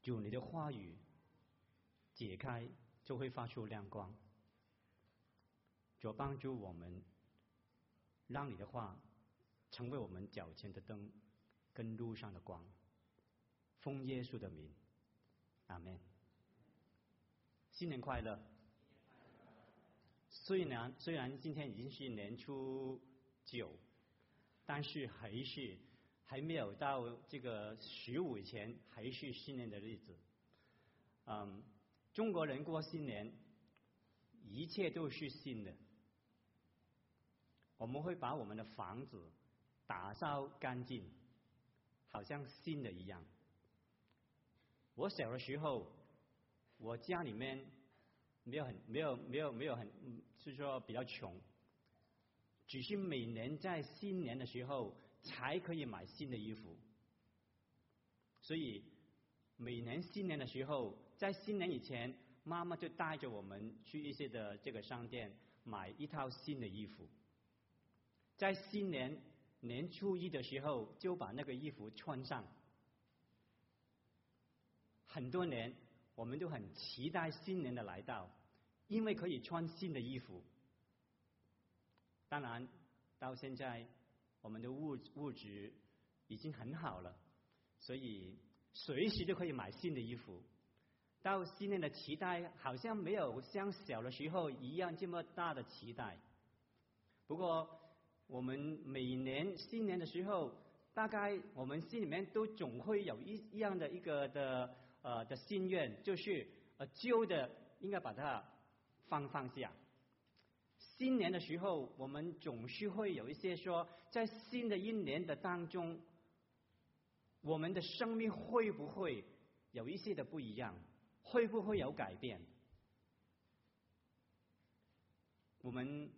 主你的话语解开，就会发出亮光。主帮助我们，让你的话成为我们脚前的灯，跟路上的光。奉耶稣的名，阿们。新年快乐！虽然今天已经是年初9，但是还没有到这个15以前，还是新年的日子。中国人过新年，一切都是新的。我们会把我们的房子打扫干净，好像新的一样。我小的时候，我家里面没有很，是说比较穷，只是每年在新年的时候才可以买新的衣服，所以每年新年的时候，在新年以前，妈妈就带着我们去一些的这个商店买一套新的衣服，在新年年初1的时候就把那个衣服穿上。很多年我们都很期待新年的来到，因为可以穿新的衣服。当然到现在我们的物质已经很好了，所以随时都可以买新的衣服。到新年的期待好像没有像小的时候一样这么大的期待。不过我们每年新年的时候，大概我们心里面都总会有一样的一个的心愿，就是旧的应该把它放下。新年的时候，我们总是会有一些说，在新的一年的当中，我们的生命会不会有一些的不一样，会不会有改变？我们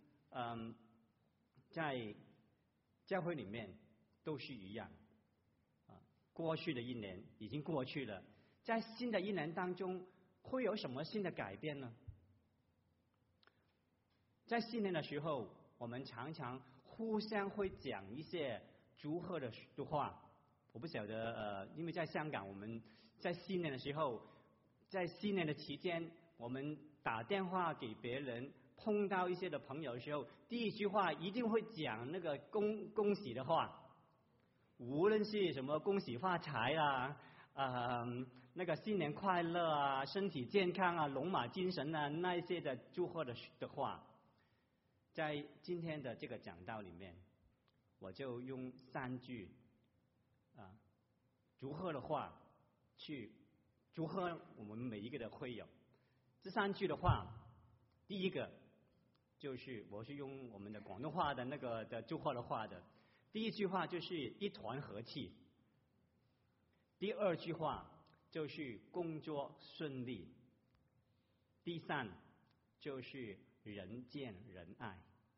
在教会里面都是一样，过去的一年已经过去了，在新的一年当中会有什么新的改变呢？在新年的时候，我们常常互相会讲一些祝贺的话。我不晓得因为在香港，我们在新年的时候，在新年的期间，我们打电话给别人，碰到一些的朋友的时候，第一句话一定会讲那个恭喜的话，无论是什么恭喜发财那个新年快乐啊，身体健康啊，龙马精神啊，那一些的祝贺的话。在今天的这个讲道里面，我就用3句祝贺的话去祝贺我们每一个的会友。这3句的话，第一个就是我是用我们的广东话的那个的祝贺的话的。第一句话就是一团和气，第2句话就是工作顺利，第3就是人见人爱。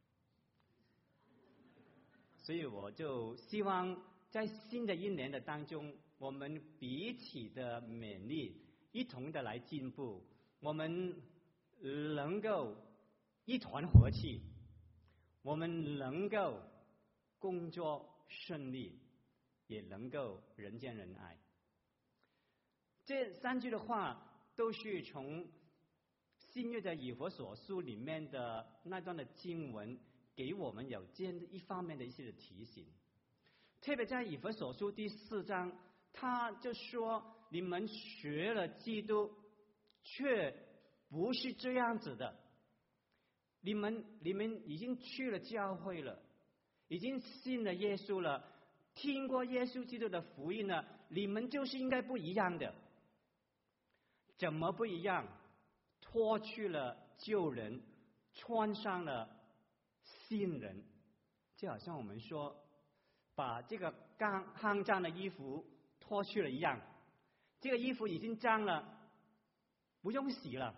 所以我就希望在新的一年的当中，我们彼此的勉励，一同的来进步，我们能够一团和气，我们能够工作顺利，也能够人见人爱。这3句的话都是从新约的以弗所书里面的那段的经文给我们有这一方面的一些的提醒。特别在以弗所书第4章，他就说你们学了基督，却不是这样子的。你们已经去了教会了，已经信了耶稣了，听过耶稣基督的福音了，你们就是应该不一样的。怎么不一样？脱去了旧人，穿上了新人。就好像我们说把这个肮脏的衣服脱去了一样，这个衣服已经脏了，不用洗了，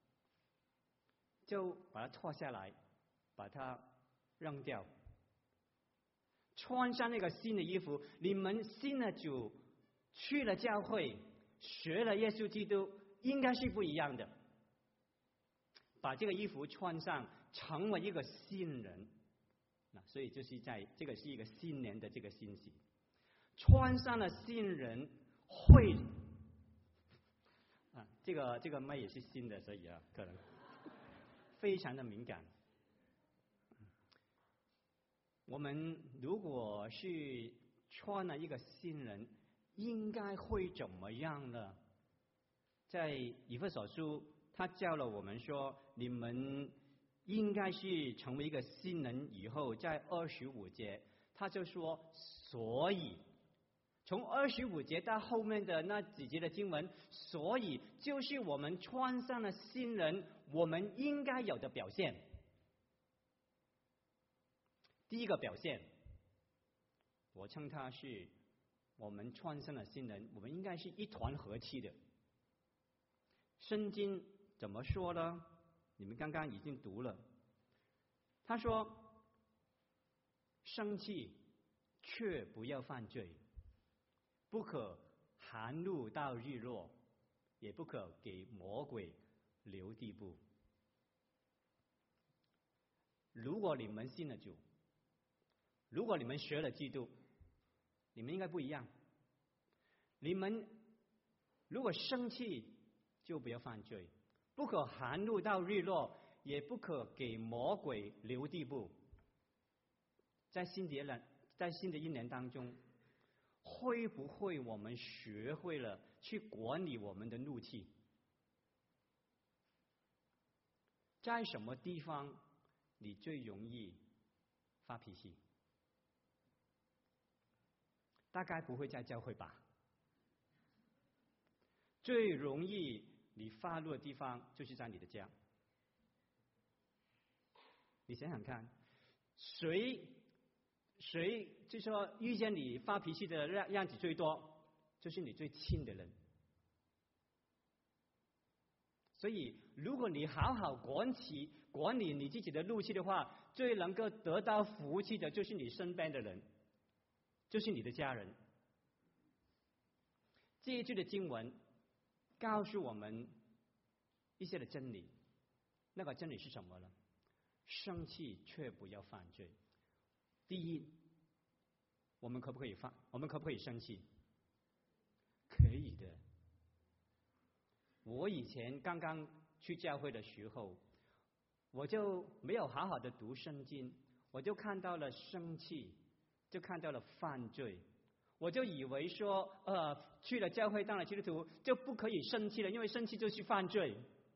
就把它脱下来，把它扔掉，穿上那个新的衣服。你们信了主，去了教会，学了耶稣基督，应该是不一样的。把这个衣服穿上，成为一个新人。所以就是这个是一个新年的这个信息。穿上了新人，会这个麦也是新的，所以可能非常的敏感。我们如果是穿了一个新人，应该会怎么样呢？在以弗所书，他教了我们说，你们应该是成为一个新人以后，在25节，他就说，所以从25节到后面的那几节的经文，所以就是我们穿上了新人，我们应该有的表现。第一个表现，我称它是我们穿上了新人，我们应该是一团和气的。圣经怎么说呢？你们刚刚已经读了，他说：生气却不要犯罪，不可含怒到日落，也不可给魔鬼留地步。如果你们信了主，如果你们学了基督，你们应该不一样。你们如果生气，就不要犯罪，不可含怒到日落，也不可给魔鬼留地步。在新的一年当中，会不会我们学会了去管理我们的怒气？在什么地方你最容易发脾气？大概不会在教会吧。最容易你发怒的地方就是在你的家。你想想看，谁就说遇见你发脾气的样子最多，就是你最亲的人。所以如果你好好管理你自己的怒气的话，最能够得到福气的就是你身边的人，就是你的家人。这一句的经文告诉我们一些的真理，那个真理是什么呢？生气却不要犯罪。第一，我们可不可以生气？可以的。我以前刚刚去教会的时候，我就没有好好的读圣经，我就看到了生气，就看到了犯罪，我就以为说，去了教会当了基督徒就不可以生气了，因为生气就是犯罪，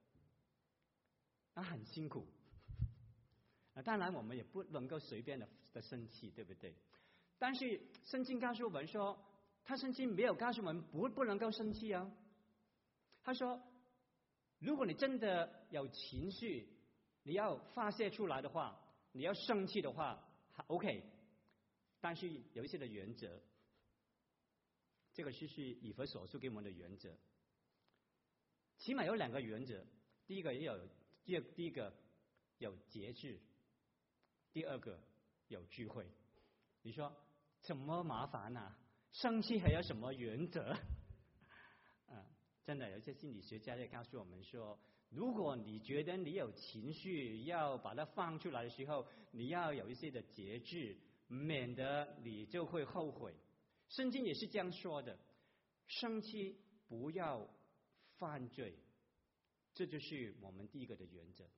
很辛苦。当然我们也不能够随便的生气，对不对？但是圣经告诉我们说，他圣经没有告诉我们不能够生气啊。他说，如果你真的有情绪，你要发泄出来的话，你要生气的话 ，OK。但是有一些的原则，这个是以弗所书给我们的原则，起码有2个原则。第一个有节制，第二个有智慧。你说怎么麻烦啊？生气还有什么原则？真的有一些心理学家也告诉我们说，如果你觉得你有情绪要把它放出来的时候，你要有一些的节制，免得你就会后悔。圣经也是这样说的，生气不要犯罪，这就是我们第一个的原则。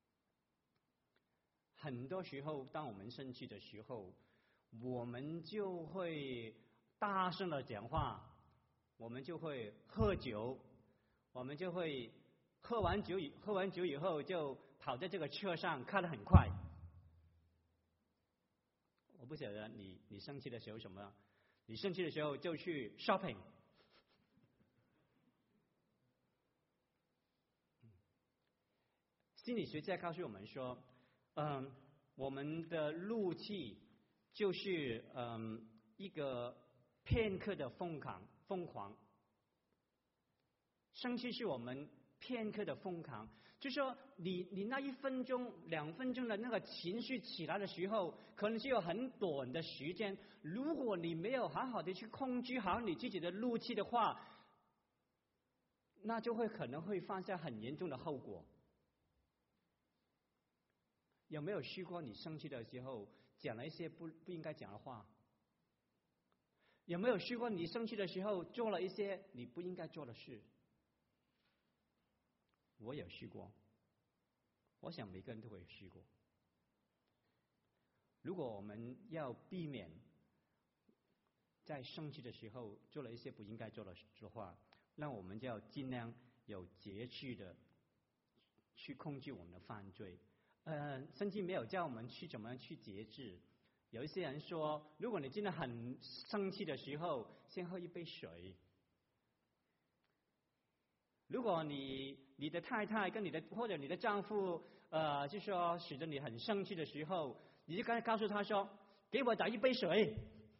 很多时候当我们生气的时候，我们就会大声的讲话，我们就会喝酒，我们就会喝完酒以后就跑在这个车上开得很快。我不晓得你生气的时候什么？你生气的时候就去 shopping。心理学家告诉我们说，我们的怒气就是一个片刻的疯狂。生气是我们片刻的疯狂，就是说你那1分钟2分钟的那个情绪起来的时候，可能是有很短的时间。如果你没有好好的去控制好你自己的怒气的话，那就可能会犯下很严重的后果。有没有试过你生气的时候讲了一些不应该讲的话？有没有试过你生气的时候做了一些你不应该做的事？ 我有试过，我想每个人都会试过。如果我们要避免在生气的时候做了一些不应该做的话，那我们就要尽量有节制的去控制我们的犯罪。圣经没有叫我们去怎么样去节制。有一些人说，如果你真的很生气的时候，先喝一杯水。如果你的太太跟或者你的丈夫，就说使得你很生气的时候，你就刚才告诉他说，给我打一杯水。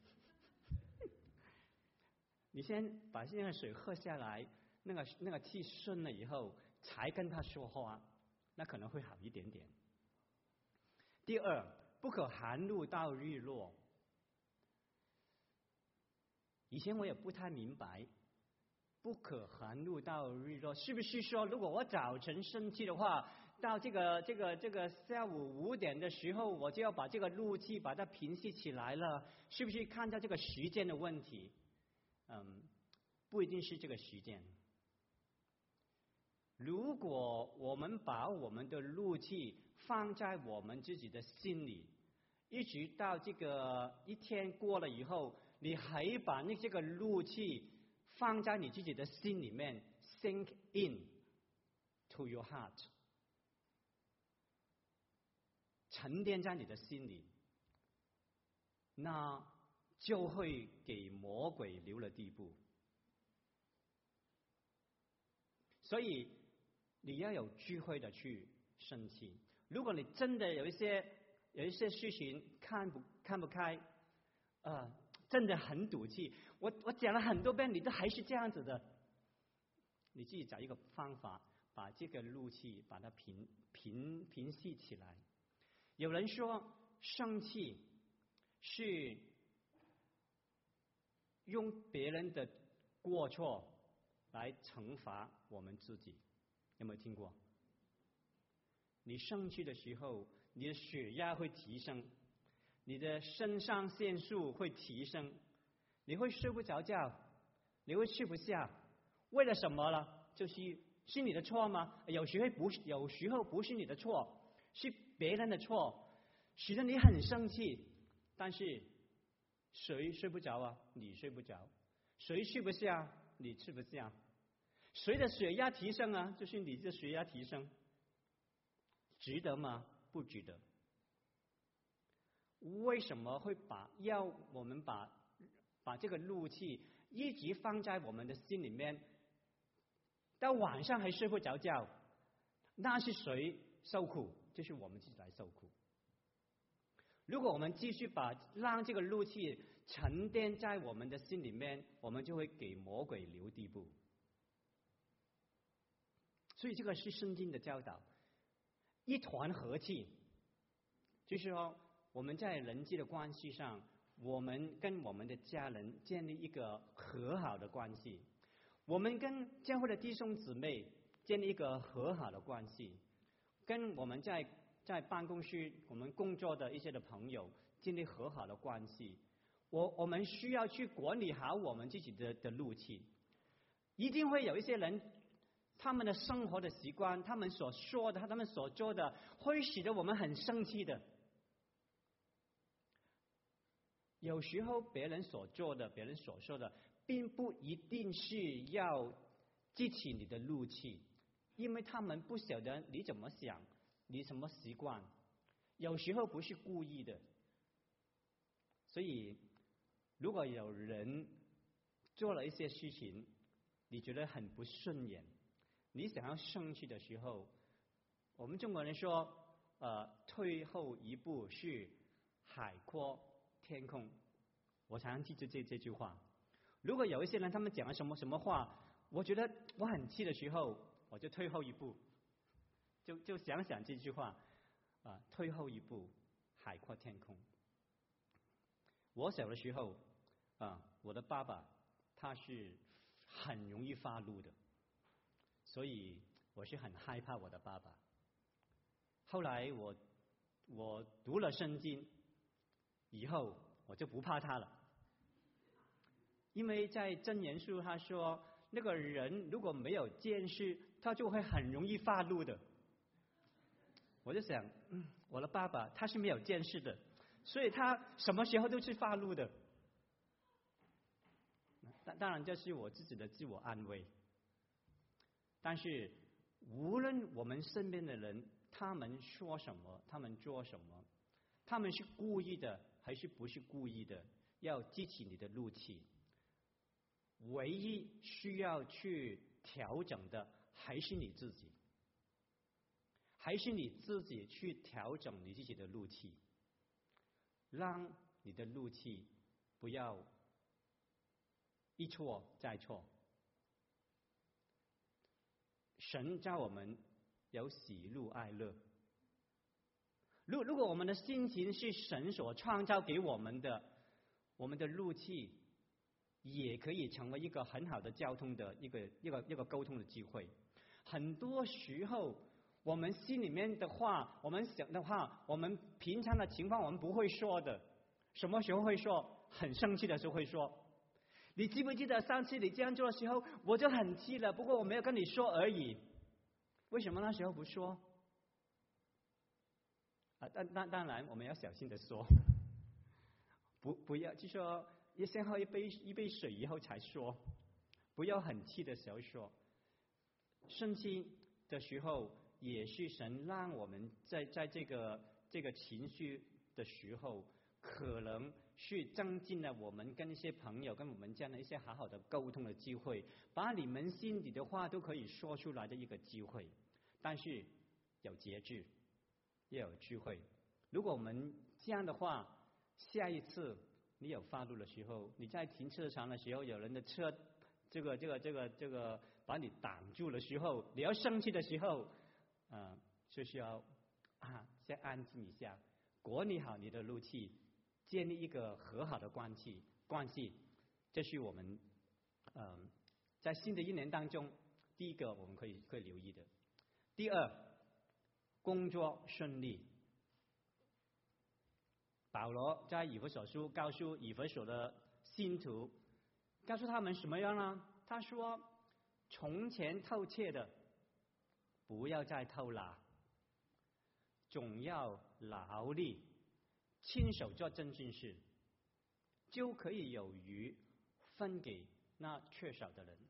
你先把这个水喝下来，那个气顺了以后，才跟他说话，那可能会好一点点。第二，不可含怒到日落。以前我也不太明白，不可含怒到日落，是不是说如果我早晨生气的话，到这个下午5点的时候，我就要把这个怒气把它平息起来了？是不是看到这个时间的问题？不一定是这个时间。如果我们把我们的怒气放在我们自己的心里，一直到这个一天过了以后，你还把这个怒气放在你自己的心里面 ，sink in to your heart， 沉淀在你的心里，那就会给魔鬼留了地步。所以你要有智慧的去生气。如果你真的有一些事情看不开，真的很赌气，我讲了很多遍，你都还是这样子的，你自己找一个方法，把这个怒气把它平息起来。有人说，生气是用别人的过错来惩罚我们自己，有没有听过？你生气的时候，你的血压会提升，你的肾上腺素会提升，你会睡不着觉，你会吃不下。为了什么了？是你的错吗？有时候不是你的错，是别人的错，使得你很生气。但是谁睡不着啊？你睡不着。谁吃不下？你吃不下。谁的血压提升啊？就是你的血压提升。值得吗？不值得。为什么会要我们把这个怒气一直放在我们的心里面，到晚上还睡不着觉？那是谁受苦？就是我们自己来受苦。如果我们继续让这个怒气沉淀在我们的心里面，我们就会给魔鬼留地步。所以这个是圣经的教导。一团和气，就是说我们在人际的关系上，我们跟我们的家人建立一个和好的关系，我们跟教会的弟兄姊妹建立一个和好的关系，跟我们在办公室我们工作的一些的朋友建立和好的关系。我们需要去管理好我们自己的怒气。一定会有一些人，他们的生活的习惯，他们所说的，他们所做的，会使得我们很生气的。有时候别人所做的，别人所说的，并不一定是要激起你的怒气，因为他们不晓得你怎么想，你什么习惯，有时候不是故意的。所以如果有人做了一些事情，你觉得很不顺眼，你想要生气的时候，我们中国人说，退后一步是海阔天空。我常常记住这句话。如果有一些人他们讲了什么话，我觉得我很气的时候，我就退后一步，就想这句话，退后一步，海阔天空。我小的时候，我的爸爸他是很容易发怒的，所以我是很害怕我的爸爸。后来我读了圣经以后，我就不怕他了，因为在箴言书他说， 那个人如果没有见识，他就会很容易发怒的。我就想，我的爸爸他是没有见识的，所以他什么时候都是发怒的。当然这是我自己的自我安慰。但是无论我们身边的人他们说什么，他们做什么，他们是故意的还是不是故意的，要激起你的怒气。唯一需要去调整的还是你自己，还是你自己去调整你自己的怒气，让你的怒气不要一错再错。神叫我们有喜怒哀乐。如果我们的心情是神所创造给我们的，我们的怒气也可以成为一个很好的交通的一个沟通的机会。很多时候我们心里面的话，我们想的话，我们平常的情况我们不会说的。什么时候会说？很生气的时候会说。你记不记得上次你这样做的时候，我就很气了，不过我没有跟你说而已。为什么那时候不说？当然我们要小心的说，不要就说先喝一杯水以后才说，不要很气的时候说。生气的时候也是神让我们在这个情绪的时候，可能是增进了我们跟一些朋友跟我们这样的一些好好的沟通的机会，把你们心里的话都可以说出来的一个机会。但是有节制，也有智慧。如果我们这样的话，下一次你有发怒的时候，你在停车场的时候，有人的车这个把你挡住的时候，你要生气的时候，就需要先安静一下，管理好你的怒气，建立一个和好的关系。这是我们在新的一年当中第一个我们可以留意的。第二，工作顺利。保罗在以弗所书告诉以弗所的信徒，告诉他们什么样呢？他说，从前偷窃的不要再偷了，总要劳力亲手做真正事，就可以有余分给那缺少的人。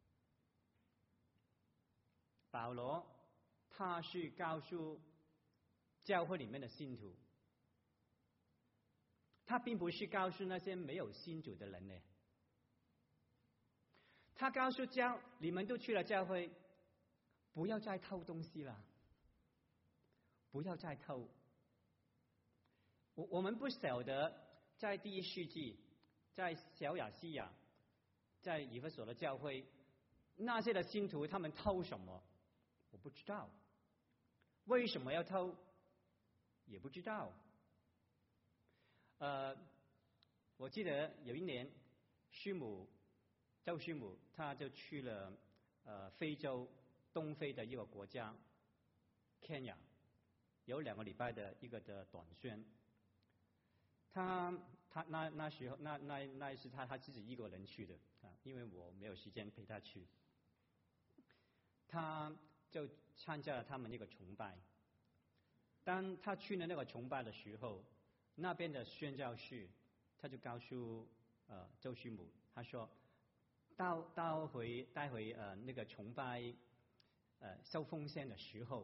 保罗他是告诉教会里面的信徒，他并不是告诉那些没有信主的人呢。他告诉你们都去了教会，不要再偷东西了，不要再偷。我们不晓得在第一世纪，在小亚细亚，在以弗所的教会，那些的信徒他们偷什么，我不知道。为什么要偷，也不知道。我记得有一年，周师母她就去了非洲东非的一个国家 Kenya， 有2个礼拜的一个的短宣。他那时候那是他自己一个人去的因为我没有时间陪他去。他就参加了他们那个崇拜。当他去了那个崇拜的时候，那边的宣教士他就告诉周师母，他说待会那个崇拜收奉献的时候，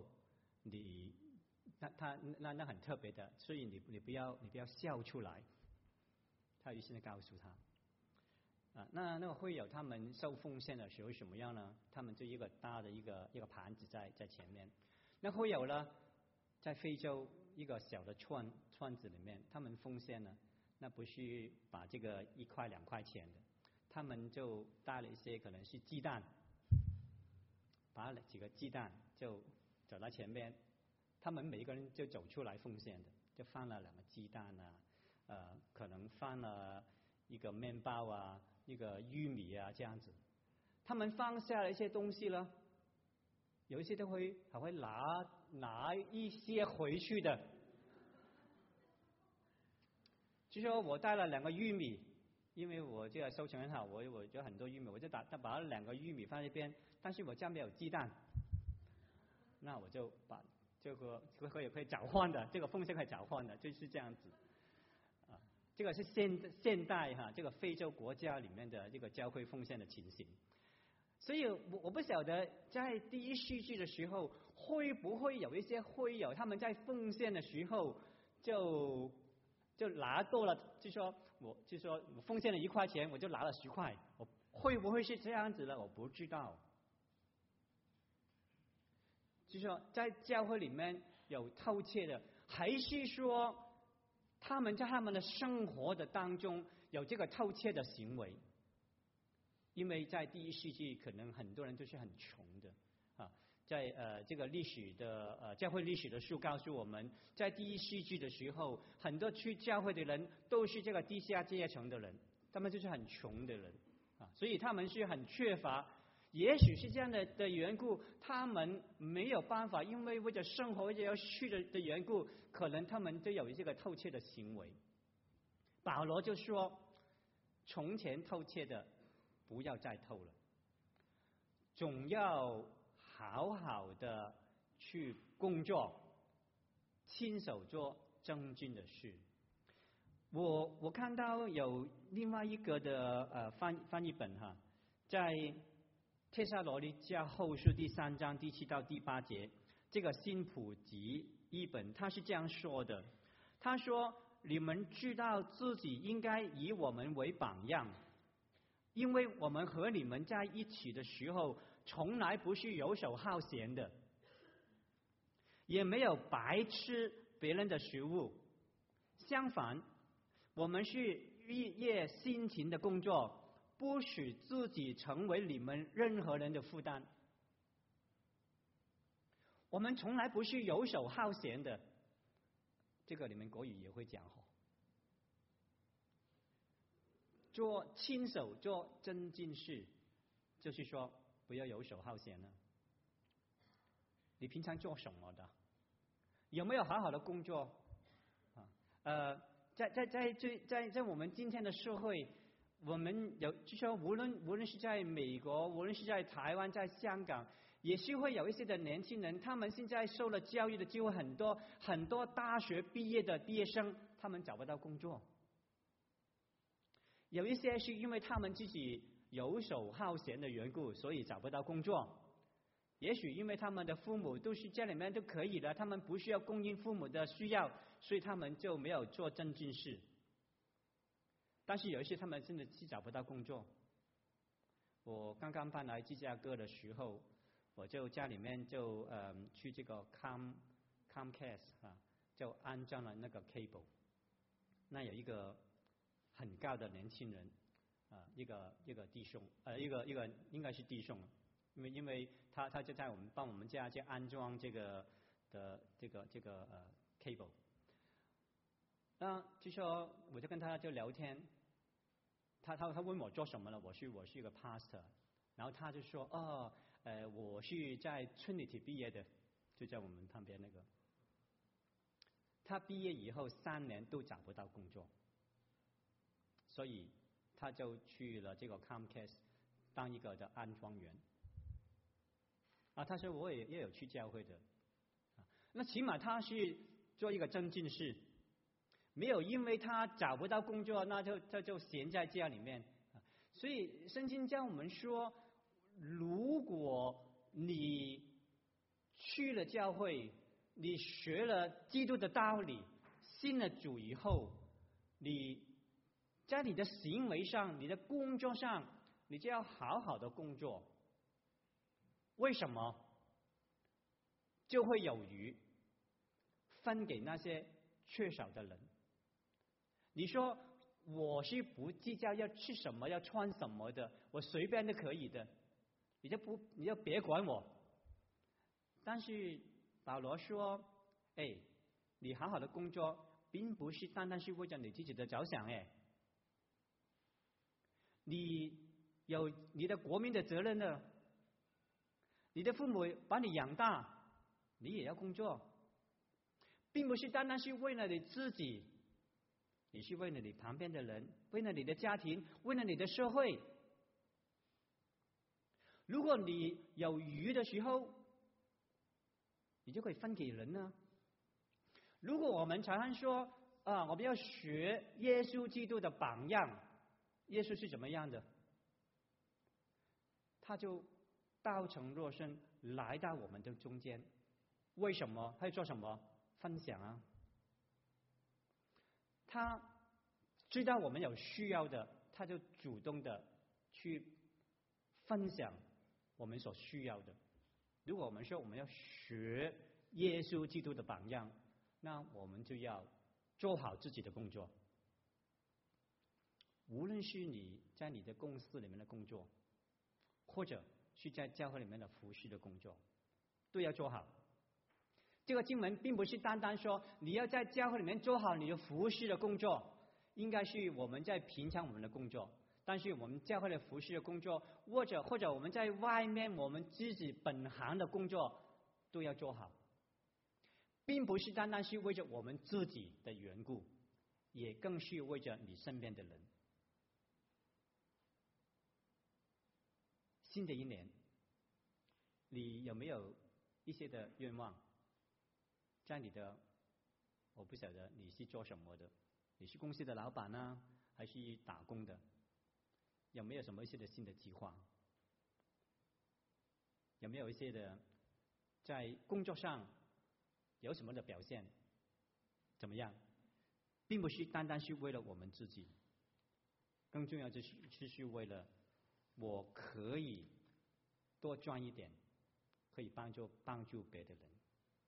那很特别的，所以你不要笑出来。他于是告诉他那个会友他们收奉献的时候什么样呢？他们就一个大的一个盘子在前面。那会友呢，在非洲一个小的村子里面，他们奉献呢，那不是把这个1块2块钱的，他们就带了一些可能是鸡蛋，把几个鸡蛋就走到前面，他们每一个人就走出来奉献的，就放了2个鸡蛋可能放了一个面包一个玉米这样子。他们放下了一些东西了，有一些还会拿一些回去的。就说我带了2个玉米， 因为我这个收成很好，我有很多玉米，我就把2个玉米放在一边，但是我家没有鸡蛋，那我就把这个可以交换的，这个奉献可以交换的，就是这样子。啊，这个是现代这个非洲国家里面的这个教会奉献的情形。所以我不晓得在第一世纪的时候，会不会有一些会友他们在奉献的时候就拿多了，就说我奉献了1块钱，我就拿了10块，我会不会是这样子的？我不知道。就说在教会里面有偷窃的，还是说他们在他们的生活的当中有这个偷窃的行为？因为在第一世纪，可能很多人都是很穷的啊。在这个历史的教会历史的书告诉我们，在第一世纪的时候，很多去教会的人都是这个地下阶层的人，他们就是很穷的人啊，所以他们是很缺乏。也许是这样的缘故，他们没有办法，因为为了生活为了要去的缘故，可能他们就有这个偷窃的行为。保罗就说，从前偷窃的不要再偷了，总要好好的去工作，亲手做正经的事。我看到有另外一个的翻译本在帖撒罗尼迦后书第3章第7到第8节，这个新普及译本他是这样说的，他说：你们知道自己应该以我们为榜样，因为我们和你们在一起的时候，从来不是游手好闲的，也没有白吃别人的食物，相反，我们是日夜辛勤的工作，不使自己成为你们任何人的负担。我们从来不是游手好闲的，这个你们国语也会讲亲手做正经事，就是说不要游手好闲了。你平常做什么的？有没有好好的工作？在我们今天的社会，我们就说无论是在美国，无论是在台湾，在香港，也是会有一些的年轻人，他们现在受了教育的机会很多，很多大学毕业的毕业生，他们找不到工作。有一些是因为他们自己游手好闲的缘故，所以找不到工作。也许因为他们的父母都是家里面都可以的，他们不需要供应父母的需要，所以他们就没有做正经事。但是有一些他们真的是找不到工作。我刚刚搬来芝加哥的时候，我就家里面就去这个 Comcast 就安装了那个 cable。那有一个很高的年轻人一个弟兄一个应该是弟兄。因为他就在帮我们家去安装这个 cable， 那就说我就跟他就聊天，他问我做什么了，我是一个 pastor， 然后他就说我是在 Trinity 毕业的，就在我们旁边那个，他毕业以后3年都找不到工作，所以他就去了这个 Comcast 当一个的安装员。他说我也有去教会的，那起码他是做一个正经事，没有因为他找不到工作，那就闲在家里面。所以圣经教我们说，如果你去了教会，你学了基督的道理，信了主以后，你在你的行为上、你的工作上，你就要好好的工作。为什么？就会有余分给那些缺少的人。你说我是不计较要吃什么、要穿什么的，我随便都可以的，你就别管我。但是保罗说，你好好的工作，并不是单单是为了你自己的着想，你有你的国民的责任的。你的父母把你养大，你也要工作，并不是单单是为了你自己， 你是为了你旁边的人，为了你的家庭，为了你的社会。如果你有余的时候，你就可以分给人呢。如果我们常常说我们要学耶稣基督的榜样，耶稣是怎么样的？他就道成肉身来到我们的中间，为什么？他要做什么？分享啊！他知道我们有需要的，他就主动的去分享我们所需要的。如果我们说我们要学耶稣基督的榜样，那我们就要做好自己的工作。无论是你在你的公司里面的工作，或者是在教会里面的服侍的工作，都要做好。这个经文并不是单单说你要在教会里面做好你的服侍的工作，应该是我们在平常我们的工作，但是我们教会的服侍的工作，或者我们在外面我们自己本行的工作都要做好，并不是单单是为着我们自己的缘故，也更是为着你身边的人。新的一年，你有没有一些的愿望？在你的，我不晓得你是做什么的，你是公司的老板呢，还是打工的？有没有什么一些的新的计划？有没有一些的在工作上有什么的表现？怎么样？并不是单单是为了我们自己，更重要就是为了我可以多赚一点，可以帮助别的人。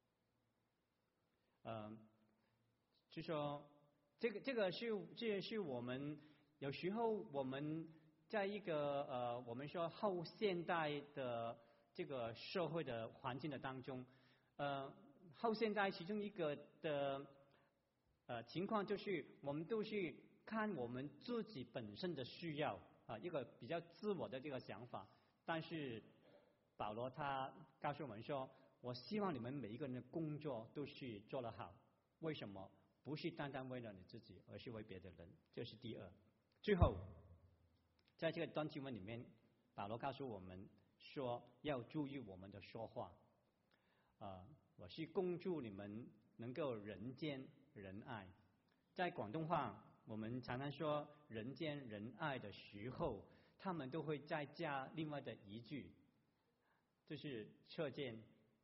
就说这个是我们有时候我们在一个我们说后现代的这个社会的环境的当中，后现代其中一个的情况就是我们都是看我们自己本身的需要一个比较自我的这个想法。但是保罗他告诉我们说，我希望你们每一个人的工作都是做得好。为什么？不是单单为了你自己，而是为别的人。这是第二。最后，在这个段经文里面，保罗告诉我们说，要注意我们的说话。我是恭祝你们能够人见人爱。在广东话，我们常常说人见人爱的时候，他们都会再加另外的一句，就是车见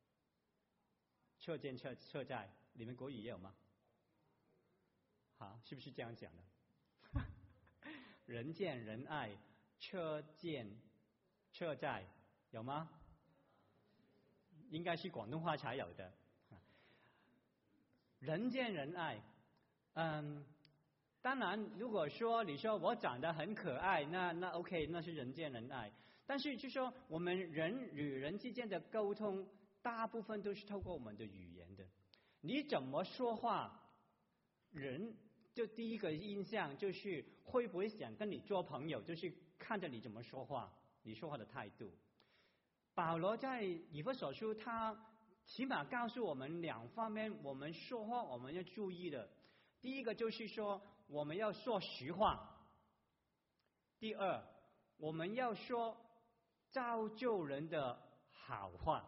车载。你们国语也有吗？好，是不是这样讲的？人见人爱，车见车载，有吗？应该是广东话才有的。人见人爱，当然，如果说你说我长得很可爱，那 OK， 那是人见人爱。但是就说我们人与人之间的沟通，大部分都是透过我们的语言的。你怎么说话，人就第一个印象就是会不会想跟你做朋友，就是看着你怎么说话，你说话的态度。保罗在以弗所书，他起码告诉我们两方面，我们说话我们要注意的。第一个就是说，我们要说实话；第二，我们要说造就人的好话。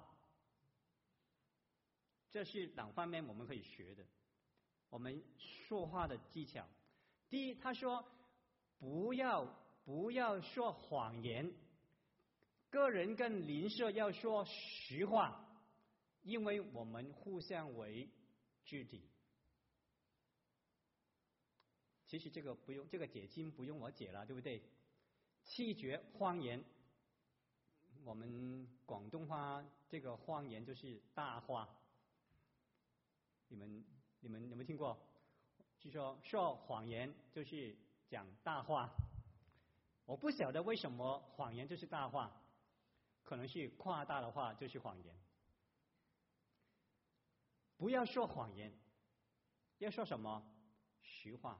这是两方面我们可以学的，我们说话的技巧。第一，他说不要说谎言，个人跟邻舍要说实话，因为我们互相为肢体。其实这个不用，这个解经不用我解了，对不对？弃绝谎言，我们广东话这个谎言就是大话。你们有没有听过？就说谎言就是讲大话。我不晓得为什么谎言就是大话，可能是夸大的话就是谎言。不要说谎言，要说什么？实话。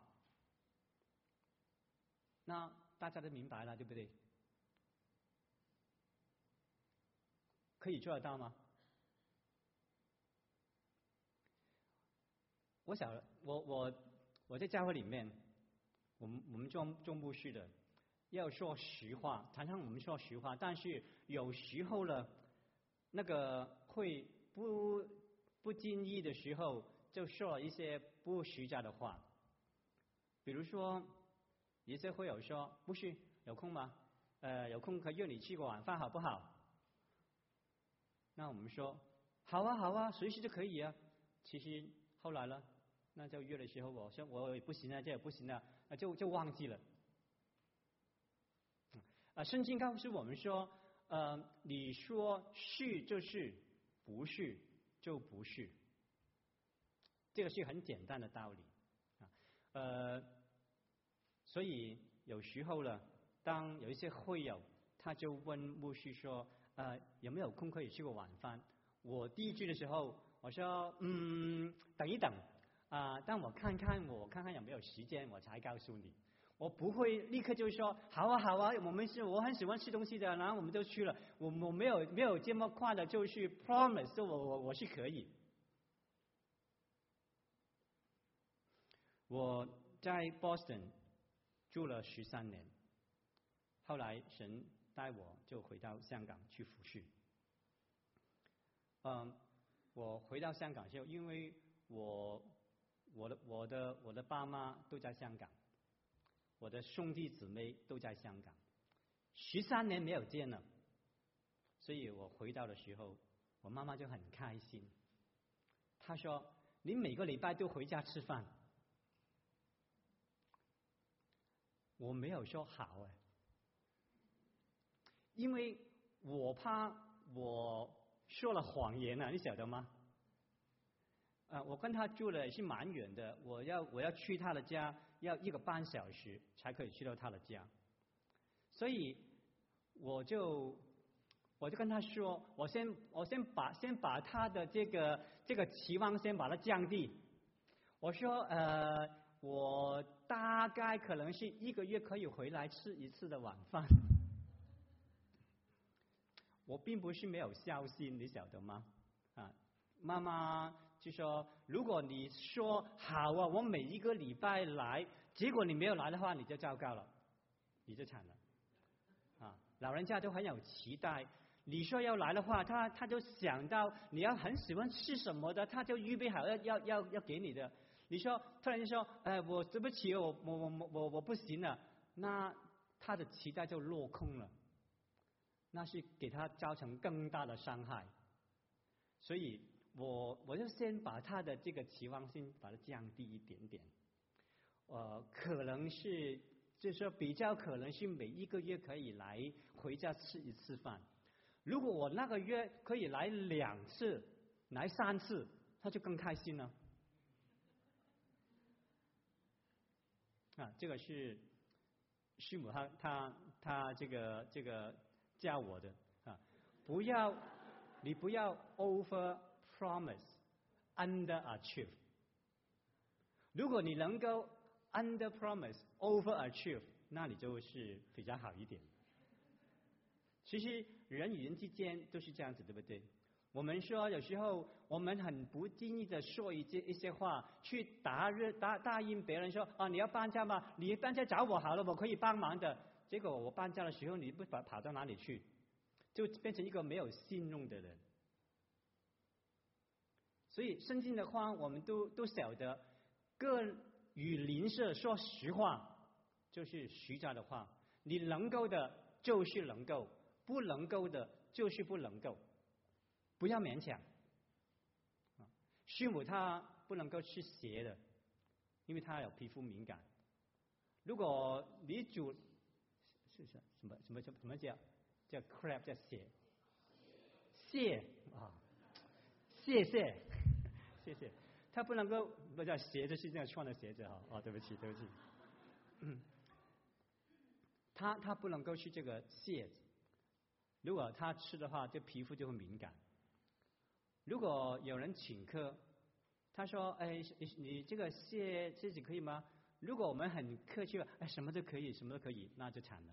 那大家都明白了，对不对？可以做得到吗？我在教会里面， 我们做牧师的要说实话，常常我们说实话，但是有时候呢，那个会不经意的时候就说了一些不实在的话。比如说，有些会友说：“牧师有空吗？有空可以约你吃个晚饭好不好？”那我们说：“好啊，好啊，随时就可以啊。”其实后来呢，那就约的时候，我说我也不行啊，这也不行啊，就忘记了。圣经告诉我们说，你说是就是，不是就不是，这个是很简单的道理啊。所以有时候呢，当有一些会友，他就问牧师说，有没有空可以吃个晚饭？我第一句的时候，我说等一等当我看看有没有时间，我才告诉你。我不会立刻就说好啊好啊，我很喜欢吃东西的，然后我们就去了。我没有这么快的就去 promise 说我是可以。我在 Boston 住了13年，后来神带我就回到香港去服侍。我回到香港之后，因为我的爸妈都在香港，我的兄弟姊妹都在香港，13年没有见了，所以我回到的时候，我妈妈就很开心。她说：“你每个礼拜都回家吃饭。”我没有说好因为我怕我说了谎言你晓得吗？我跟他住的是蛮远的，我要去他的家要1个半小时才可以去到他的家，所以我就跟他说，我先把他的这个期望先把它降低。我说我大概可能是1个月可以回来吃1次的晚饭。我并不是没有孝心，你晓得吗？妈妈就说，如果你说好我每1个礼拜来，结果你没有来的话，你就糟糕了，你就惨了。老人家都很有期待，你说要来的话，他就想到你要很喜欢吃什么的，他就预备好要给你的。你说突然间说，我对不起，我不行了，那他的期待就落空了，那是给他造成更大的伤害。所以我就先把他的这个期望性把它降低一点点。可能是就是说比较可能是每1个月可以来回家吃1次饭。如果我那个月可以来2次，来3次，他就更开心了。这个是师母他这个教我的你不要 over promise under achieve。如果你能够 under promise over achieve， 那你就是比较好一点。其实人与人之间都是这样子，对不对？我们说有时候我们很不经意的说一些话，去答应别人说你要搬家吗？你搬家找我好了，我可以帮忙的。结果我搬家的时候，你不跑到哪里去，就变成一个没有信用的人。所以圣经的话，我们都晓得，各与邻舍说实话，就是实在的话。你能够的，就是能够；不能够的，就是不能够。不要勉强。师母她不能够吃鞋的，因为她有皮肤敏感。如果你煮是什么叫 crab 叫蟹谢谢。他不能够不叫鞋子是这样穿的鞋子对不起。他不能够吃这个蟹子，如果他吃的话，这皮肤就会敏感。如果有人请客，他说你这个蟹子可以吗？如果我们很客气什么都可以，那就惨了。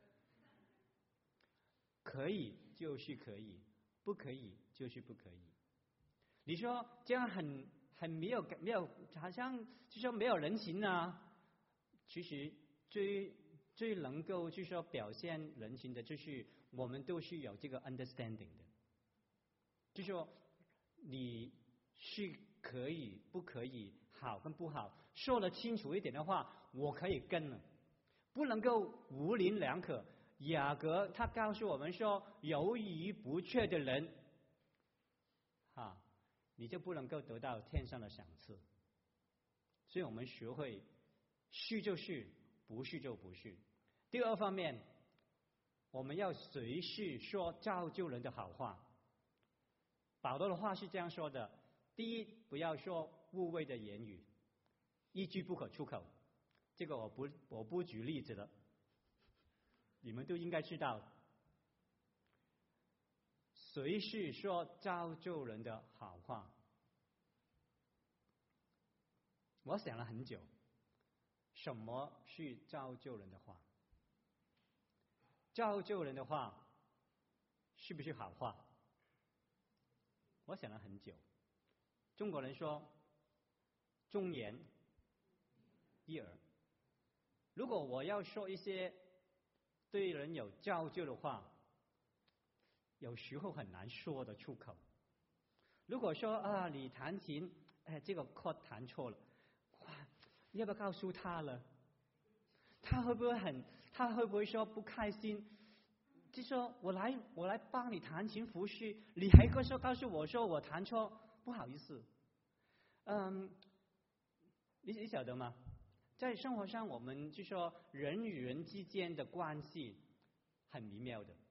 可以就是可以，不可以就是不可以。你说这样很没有，好像就说没有人情啊。其实最能够就是说表现人情的，就是我们都是有这个 understanding 的，就是说你是可以不可以，好跟不好，说得清楚一点的话，我可以跟了，不能够模棱两可。雅各他告诉我们说，犹豫不决的人，你就不能够得到天上的赏赐。所以我们学会是就是，不是就不是。第二方面，我们要随时说造就人的好话。保罗的话是这样说的：第一，不要说污秽的言语，一句不可出口。这个我不举例子了，你们都应该知道。随时说造就人的好话。我想了很久，什么是造就人的话？造就人的话是不是好话？我想了很久。中国人说忠言逆耳。如果我要说一些对人有造就的话，有时候很难说得出口。如果说你弹琴，这个chord弹错了，要不要告诉他了？他会不会说不开心？就说我来帮你弹琴服侍，你还告诉我说我弹错，不好意思。你晓得吗？在生活上，我们就说人与人之间的关系很微妙的，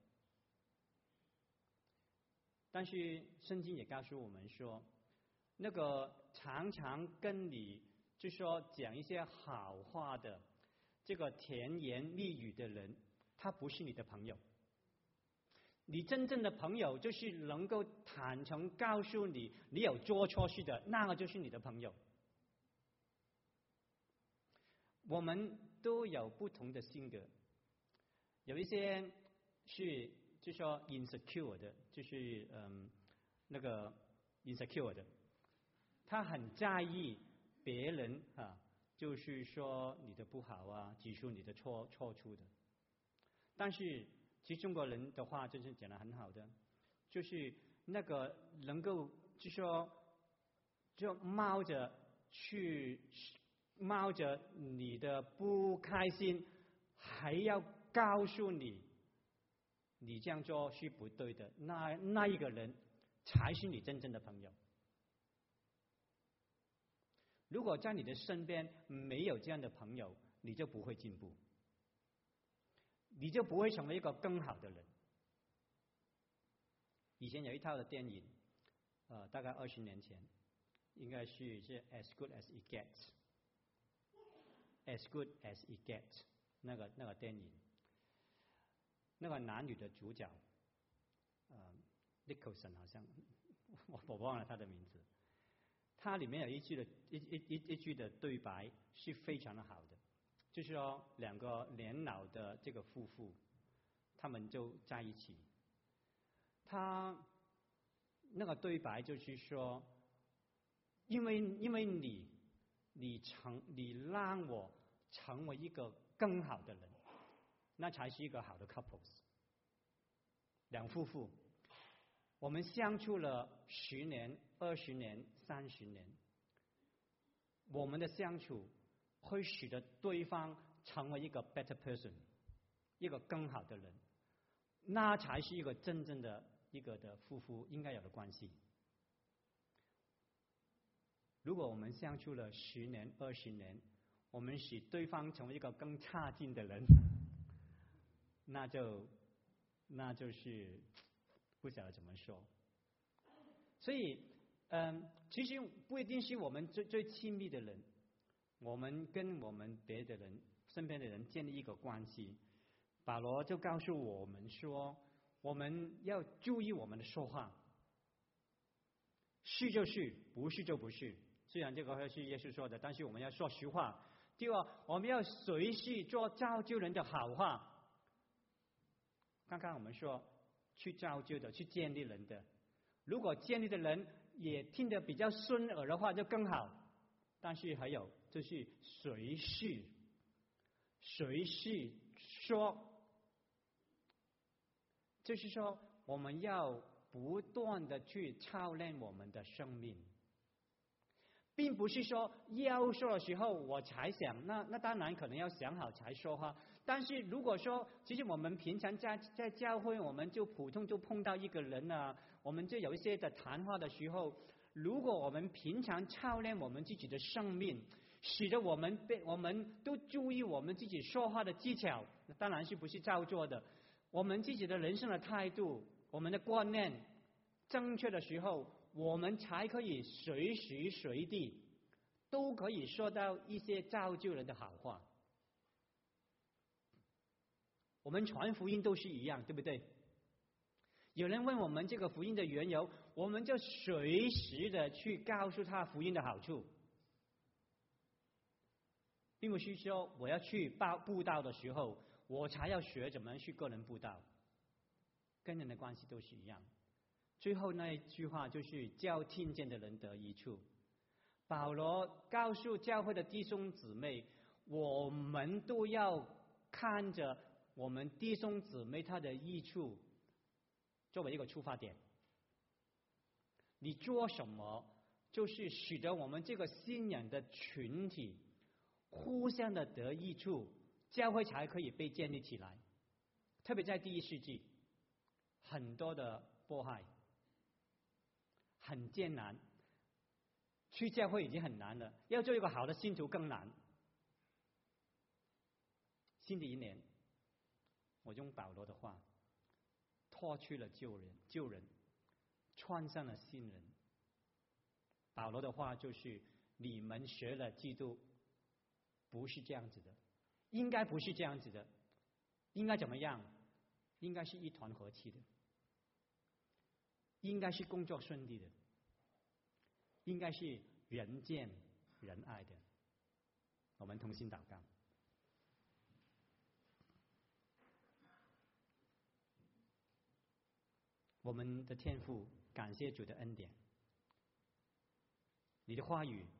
但是圣经也告诉我们说，那个常常跟你就说讲一些好话的，这个甜言蜜语的人，他不是你的朋友。你真正的朋友就是能够坦诚告诉你你有做错事的，那个就是你的朋友。我们都有不同的性格，有一些是就说 insecure 的，就是那个 insecure 的，他很在意别人就是说你的不好啊，指出你的错处的。但是其实中国人的话真是讲得很好的，就是那个能够就说就冒着你的不开心，还要告诉你你这样做是不对的，那一个人才是你真正的朋友。如果在你的身边没有这样的朋友，你就不会进步，你就不会成为一个更好的人。以前有一套的电影，大概20年前，应该是 As Good As It Gets，As Good As It Gets 那个电影，那个男女的主角，Nicholson 好像我忘了他的名字。它里面有一句的对白是非常的好的，就是说两个年老的这个夫妇，他们就在一起。他那个对白就是说，因为你让我成为一个更好的人，那才是一个好的 couples。两夫妇，我们相处了10年、20年、30年，我们的相处会使得对方成为一个 better person， 一个更好的人，那才是一个真正的一个的夫妇应该有的关系。如果我们相处了10年、20年，我们使对方成为一个更差劲的人，那就是不晓得怎么说。所以其实不一定是我们最亲密的人，我们跟我们别的人身边的人建立一个关系。保罗就告诉我们说，我们要注意我们的说话，是就是，不是就不是。虽然这个是耶稣说的，但是我们要说实话。第二，我们要随时做造就人的好话。刚刚我们说去造就的，去建立人的，如果建立的人也听得比较顺耳的话就更好。但是还有就是随时随时说，就是说我们要不断的去操练我们的生命，并不是说要说的时候我才想，那当然可能要想好才说话。但是如果说，其实我们平常在教会，我们就普通就碰到一个人啊，我们就有一些的谈话的时候，如果我们平常操练我们自己的生命，使得我们都注意我们自己说话的技巧，当然是不是照做的，我们自己的人生的态度，我们的观念正确的时候，我们才可以随时随地都可以说到一些造就人的好话。我们传福音都是一样，对不对？有人问我们这个福音的缘由，我们就随时的去告诉他福音的好处，并不是说我要去布道的时候，我才要学怎么样去个人布道，跟人的关系都是一样。最后那一句话就是叫听见的人得益处。保罗告诉教会的弟兄姊妹，我们都要看着我们弟兄姊妹他的益处作为一个出发点。你做什么，就是使得我们这个信仰的群体互相的得益处，教会才可以被建立起来。特别在第一世纪，很多的迫害，很艰难，去教会已经很难了，要做一个好的信徒更难。新的一年，我用保罗的话脱去了旧人，穿上了新人。保罗的话就是：你们学了基督，不是这样子的，应该不是这样子的，应该怎么样？应该是一团和气的，应该是工作顺利的，应该是人见人爱的。我们同心祷告。我们的天父，感谢主的恩典，你的话语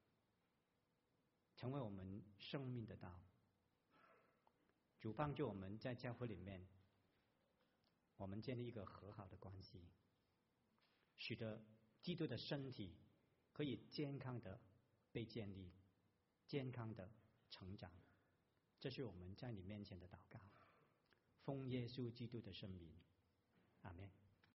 成为我们生命的道。主帮助我们在教会里面，我们建立一个和好的关系，使得基督的身体可以健康的被建立，健康的成长。这是我们在你面前的祷告，奉耶稣基督的圣名，阿们。